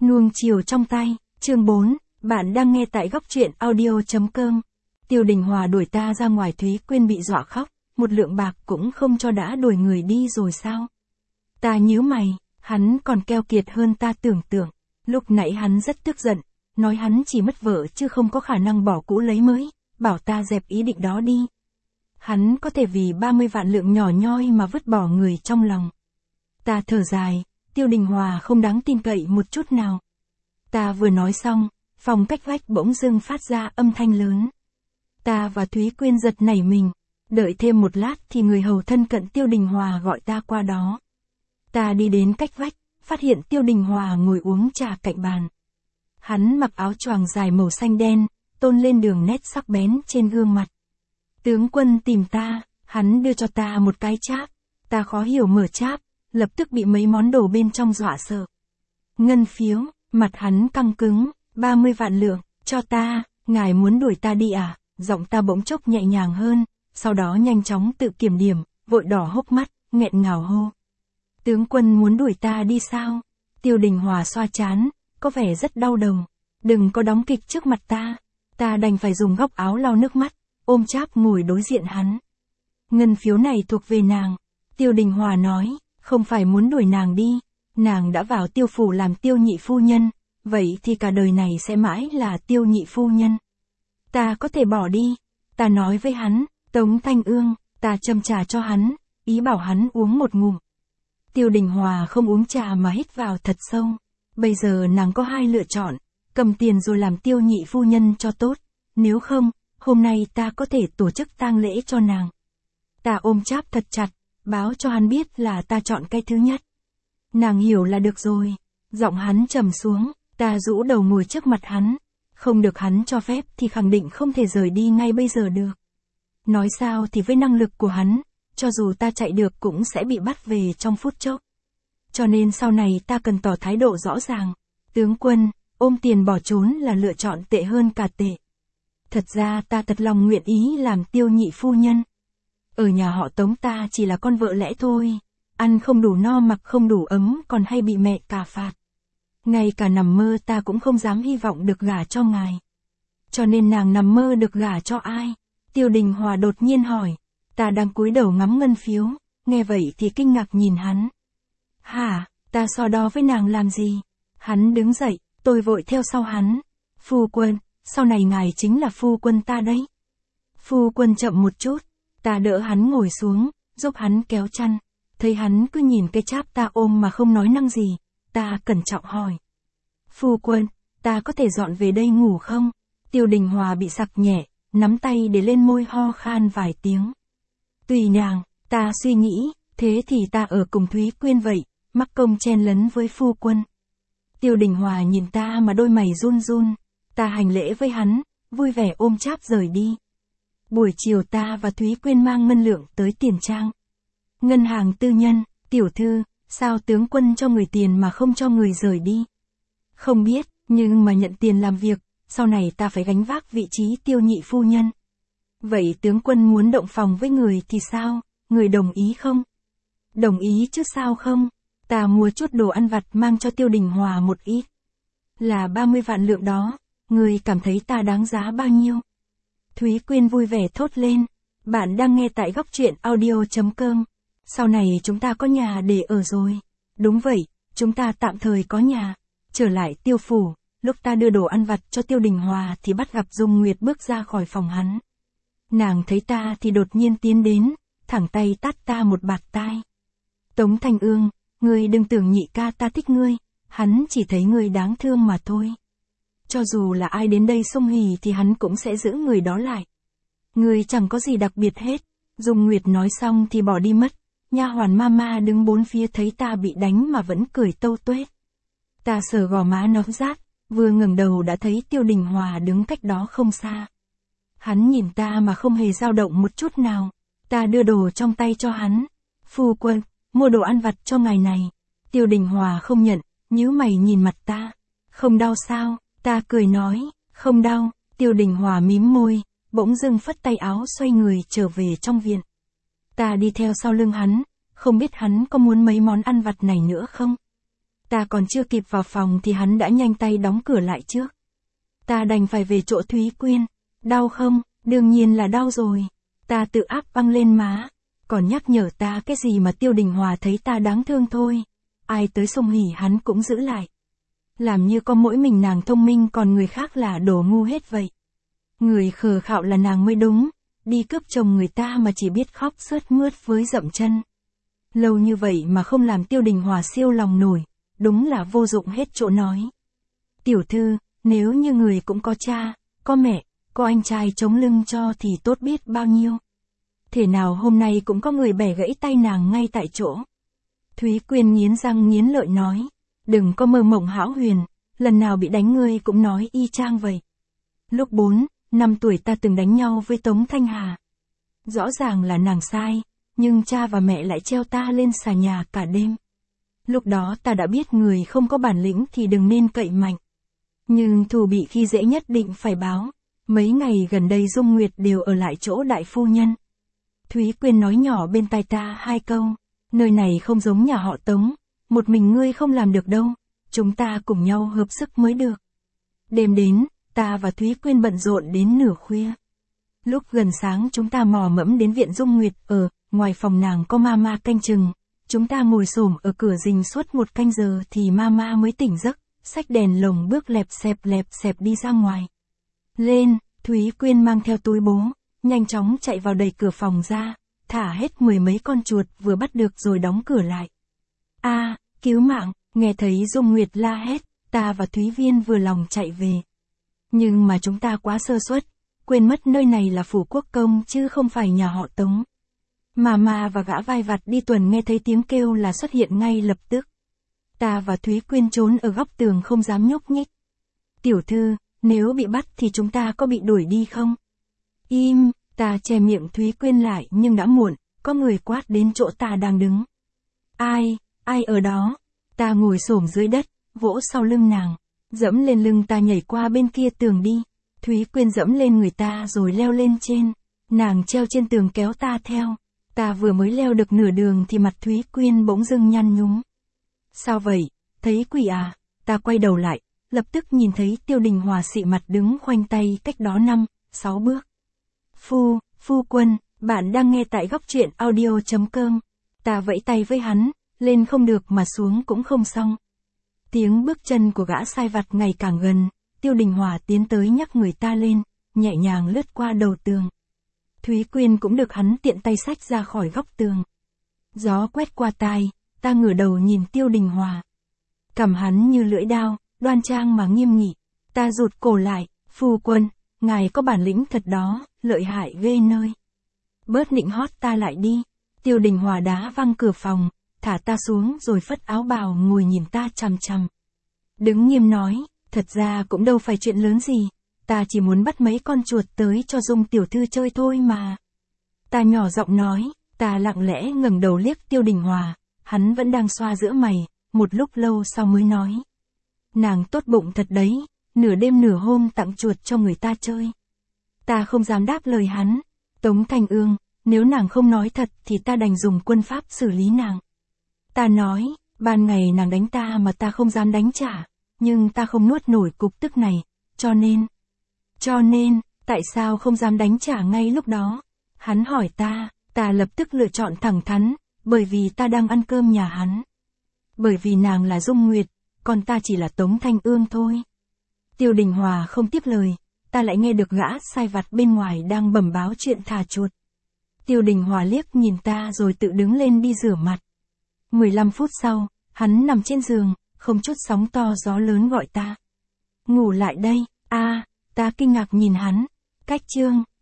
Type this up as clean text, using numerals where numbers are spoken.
Nuông chiều trong tay, chương 4, bạn đang nghe tại góc truyện audio.com. Tiêu Đình Hòa đuổi ta ra ngoài, Thúy Quyên bị dọa khóc, một lượng bạc cũng không cho đã đuổi người đi rồi sao? Ta nhíu mày, hắn còn keo kiệt hơn ta tưởng tượng. Lúc nãy hắn rất tức giận, nói hắn chỉ mất vợ chứ không có khả năng bỏ cũ lấy mới, bảo ta dẹp ý định đó đi. Hắn có thể vì 30 vạn lượng nhỏ nhoi mà vứt bỏ người trong lòng. Ta thở dài, Tiêu Đình Hòa không đáng tin cậy một chút nào. Ta vừa nói xong, phòng cách vách bỗng dưng phát ra âm thanh lớn. Ta và Thúy Quyên giật nảy mình, đợi thêm một lát thì người hầu thân cận Tiêu Đình Hòa gọi ta qua đó. Ta đi đến cách vách, phát hiện Tiêu Đình Hòa ngồi uống trà cạnh bàn. Hắn mặc áo choàng dài màu xanh đen, tôn lên đường nét sắc bén trên gương mặt. Tướng quân tìm ta, hắn đưa cho ta một cái cháp. Ta khó hiểu mở cháp, lập tức bị mấy món đồ bên trong dọa sợ. Ngân phiếu, mặt hắn căng cứng, 30 vạn lượng, cho ta, ngài muốn đuổi ta đi à? Giọng ta bỗng chốc nhẹ nhàng hơn, sau đó nhanh chóng tự kiểm điểm, vội đỏ hốc mắt, nghẹn ngào hô. Tướng quân muốn đuổi ta đi sao? Tiêu Đình Hòa xoa trán, có vẻ rất đau đầu. Đừng có đóng kịch trước mặt ta. Ta đành phải dùng góc áo lau nước mắt, ôm cháp ngồi đối diện hắn. Ngân phiếu này thuộc về nàng. Tiêu Đình Hòa nói, không phải muốn đuổi nàng đi. Nàng đã vào Tiêu phủ làm Tiêu nhị phu nhân, vậy thì cả đời này sẽ mãi là Tiêu nhị phu nhân. Ta có thể bỏ đi. Ta nói với hắn, Tống Thanh Ương, ta châm trà cho hắn, ý bảo hắn uống một ngụm. Tiêu Đình Hòa không uống trà mà hít vào thật sâu. Bây giờ nàng có hai lựa chọn, cầm tiền rồi làm Tiêu nhị phu nhân cho tốt. Nếu không, hôm nay ta có thể tổ chức tang lễ cho nàng. Ta ôm cháp thật chặt, báo cho hắn biết là ta chọn cái thứ nhất. Nàng hiểu là được rồi. Giọng hắn trầm xuống, ta rũ đầu ngồi trước mặt hắn. Không được hắn cho phép thì khẳng định không thể rời đi ngay bây giờ được. Nói sao thì với năng lực của hắn, cho dù ta chạy được cũng sẽ bị bắt về trong phút chốc. Cho nên sau này ta cần tỏ thái độ rõ ràng. Tướng quân, ôm tiền bỏ trốn là lựa chọn tệ hơn cả tệ. Thật ra ta thật lòng nguyện ý làm Tiêu nhị phu nhân. Ở nhà họ Tống ta chỉ là con vợ lẽ thôi. Ăn không đủ no mặc không đủ ấm còn hay bị mẹ cà phạt. Ngay cả nằm mơ ta cũng không dám hy vọng được gả cho ngài. Cho nên nàng nằm mơ được gả cho ai? Tiêu Đình Hòa đột nhiên hỏi. Ta đang cúi đầu ngắm ngân phiếu, nghe vậy thì kinh ngạc nhìn hắn. Hả, ta so đo với nàng làm gì? Hắn đứng dậy, tôi vội theo sau hắn. Phu quân, sau này ngài chính là phu quân ta đấy. Phu quân chậm một chút, ta đỡ hắn ngồi xuống, giúp hắn kéo chăn. Thấy hắn cứ nhìn cái cháp ta ôm mà không nói năng gì, ta cẩn trọng hỏi. Phu quân, ta có thể dọn về đây ngủ không? Tiêu Đình Hòa bị sặc nhẹ, nắm tay để lên môi ho khan vài tiếng. Tùy nàng, ta suy nghĩ, thế thì ta ở cùng Thúy Quyên vậy, mắc công chen lấn với phu quân. Tiêu Đình Hòa nhìn ta mà đôi mày run run, ta hành lễ với hắn, vui vẻ ôm cháp rời đi. Buổi chiều ta và Thúy Quyên mang ngân lượng tới Tiền Trang. Ngân hàng tư nhân, tiểu thư, sao tướng quân cho người tiền mà không cho người rời đi? Không biết, nhưng mà nhận tiền làm việc, sau này ta phải gánh vác vị trí Tiêu nhị phu nhân. Vậy tướng quân muốn động phòng với người thì sao, người đồng ý không? Đồng ý chứ sao không? Ta mua chút đồ ăn vặt mang cho Tiêu Đình Hòa một ít. Là 30 vạn lượng đó, người cảm thấy ta đáng giá bao nhiêu? Thúy Quyên vui vẻ thốt lên. Bạn đang nghe tại góc truyện audio.com. Sau này chúng ta có nhà để ở rồi. Đúng vậy, chúng ta tạm thời có nhà. Trở lại Tiêu phủ, lúc ta đưa đồ ăn vặt cho Tiêu Đình Hòa thì bắt gặp Dung Nguyệt bước ra khỏi phòng hắn. Nàng thấy ta thì đột nhiên tiến đến, thẳng tay tát ta một bạt tai. Tống Thanh Ương, ngươi đừng tưởng nhị ca ta thích ngươi, hắn chỉ thấy ngươi đáng thương mà thôi. Cho dù là ai đến đây xông hỉ thì hắn cũng sẽ giữ người đó lại. Ngươi chẳng có gì đặc biệt hết. Dung Nguyệt nói xong thì bỏ đi mất. Nha hoàn Mama đứng bốn phía thấy ta bị đánh mà vẫn cười tâu tuét. Ta sờ gò má nó rát, vừa ngẩng đầu đã thấy Tiêu Đình Hòa đứng cách đó không xa. Hắn nhìn ta mà không hề dao động một chút nào. Ta đưa đồ trong tay cho hắn. Phu quân, mua đồ ăn vặt cho ngài này. Tiêu Đình Hòa không nhận, nhíu mày nhìn mặt ta. Không đau sao? Ta cười nói, không đau. Tiêu Đình Hòa mím môi, bỗng dưng phất tay áo xoay người trở về trong viện. Ta đi theo sau lưng hắn, không biết hắn có muốn mấy món ăn vặt này nữa không? Ta còn chưa kịp vào phòng thì hắn đã nhanh tay đóng cửa lại trước. Ta đành phải về chỗ Thúy Quyên. Đau không? Đương nhiên là đau rồi. Ta tự áp băng lên má. Còn nhắc nhở ta cái gì mà Tiêu Đình Hòa thấy ta đáng thương thôi. Ai tới xông hỉ hắn cũng giữ lại. Làm như có mỗi mình nàng thông minh còn người khác là đồ ngu hết vậy. Người khờ khạo là nàng mới đúng. Đi cướp chồng người ta mà chỉ biết khóc sướt mướt với dậm chân. Lâu như vậy mà không làm Tiêu Đình Hòa siêu lòng nổi. Đúng là vô dụng hết chỗ nói. Tiểu thư, nếu như người cũng có cha, có mẹ, có anh trai chống lưng cho thì tốt biết bao nhiêu. Thế nào hôm nay cũng có người bẻ gãy tay nàng ngay tại chỗ. Thúy Quyên nghiến răng nghiến lợi nói. Đừng có mơ mộng hão huyền, lần nào bị đánh ngươi cũng nói y chang vậy. Lúc 4, 5 tuổi ta từng đánh nhau với Tống Thanh Hà. Rõ ràng là nàng sai, nhưng cha và mẹ lại treo ta lên xà nhà cả đêm. Lúc đó ta đã biết người không có bản lĩnh thì đừng nên cậy mạnh. Nhưng thù bị khi dễ nhất định phải báo. Mấy ngày gần đây Dung Nguyệt đều ở lại chỗ đại phu nhân. Thúy Quyên nói nhỏ bên tai ta 2 câu. Nơi này không giống nhà họ Tống. Một mình ngươi không làm được đâu. Chúng ta cùng nhau hợp sức mới được. Đêm đến, ta và Thúy Quyên bận rộn đến nửa khuya. Lúc gần sáng chúng ta mò mẫm đến viện Dung Nguyệt ở, ngoài phòng nàng có mama canh chừng. Chúng ta ngồi xổm ở cửa rình suốt 1 canh giờ thì mama mới tỉnh giấc, xách đèn lồng bước lẹp xẹp đi ra ngoài. Lên, Thúy Quyên mang theo túi bố, nhanh chóng chạy vào đẩy cửa phòng ra, thả hết 10 mấy con chuột vừa bắt được rồi đóng cửa lại. A, cứu mạng, nghe thấy Dung Nguyệt la hét, ta và Thúy Viên vừa lòng chạy về. Nhưng mà chúng ta quá sơ suất, quên mất nơi này là phủ quốc công chứ không phải nhà họ Tống. Mama và gã vai vặt đi tuần nghe thấy tiếng kêu là xuất hiện ngay lập tức. Ta và Thúy Quyên trốn ở góc tường không dám nhúc nhích. Tiểu thư, nếu bị bắt thì chúng ta có bị đuổi đi không? Im, ta che miệng Thúy Quyên lại nhưng đã muộn, có người quát đến chỗ ta đang đứng. Ai ở đó? Ta ngồi xổm dưới đất, vỗ sau lưng nàng, dẫm lên lưng ta nhảy qua bên kia tường đi. Thúy Quyên dẫm lên người ta rồi leo lên trên, nàng treo trên tường kéo ta theo. Ta vừa mới leo được nửa đường thì mặt Thúy Quyên bỗng dưng nhăn nhúm. Sao vậy, thấy quỷ à? Ta quay đầu lại, lập tức nhìn thấy Tiêu Đình Hòa xị mặt đứng khoanh tay cách đó 5, 6 bước. Phu quân, bạn đang nghe tại góc truyện audio.com. Ta vẫy tay với hắn, lên không được mà xuống cũng không xong. Tiếng bước chân của gã sai vặt ngày càng gần, Tiêu Đình Hòa tiến tới nhắc người ta lên, nhẹ nhàng lướt qua đầu tường. Thúy Quyên cũng được hắn tiện tay xách ra khỏi góc tường. Gió quét qua tai, ta ngửa đầu nhìn Tiêu Đình Hòa. Cằm hắn như lưỡi dao, đoan trang mà nghiêm nghị. Ta rụt cổ lại, phu quân, ngài có bản lĩnh thật đó, lợi hại ghê nơi. Bớt nịnh hót ta lại đi. Tiêu Đình Hòa đá văng cửa phòng, thả ta xuống rồi phất áo bào ngồi nhìn ta chằm chằm. Đứng nghiêm nói, thật ra cũng đâu phải chuyện lớn gì. Ta chỉ muốn bắt mấy con chuột tới cho Dung tiểu thư chơi thôi mà. Ta nhỏ giọng nói, ta lặng lẽ ngẩng đầu liếc Tiêu Đình Hòa, hắn vẫn đang xoa giữa mày, một lúc lâu sau mới nói. Nàng tốt bụng thật đấy, nửa đêm nửa hôm tặng chuột cho người ta chơi. Ta không dám đáp lời hắn. Tống Thanh Ương, nếu nàng không nói thật thì ta đành dùng quân pháp xử lý nàng. Ta nói, ban ngày nàng đánh ta mà ta không dám đánh trả, nhưng ta không nuốt nổi cục tức này, cho nên, tại sao không dám đánh trả ngay lúc đó? Hắn hỏi ta lập tức lựa chọn thẳng thắn, bởi vì ta đang ăn cơm nhà hắn. Bởi vì nàng là Dung Nguyệt, còn ta chỉ là Tống Thanh Ương thôi. Tiêu Đình Hòa không tiếp lời, ta lại nghe được gã sai vặt bên ngoài đang bẩm báo chuyện thả chuột. Tiêu Đình Hòa liếc nhìn ta rồi tự đứng lên đi rửa mặt. 15 phút sau, hắn nằm trên giường, không chút sóng to gió lớn gọi ta. Ngủ lại đây, ta kinh ngạc nhìn hắn. Cách chương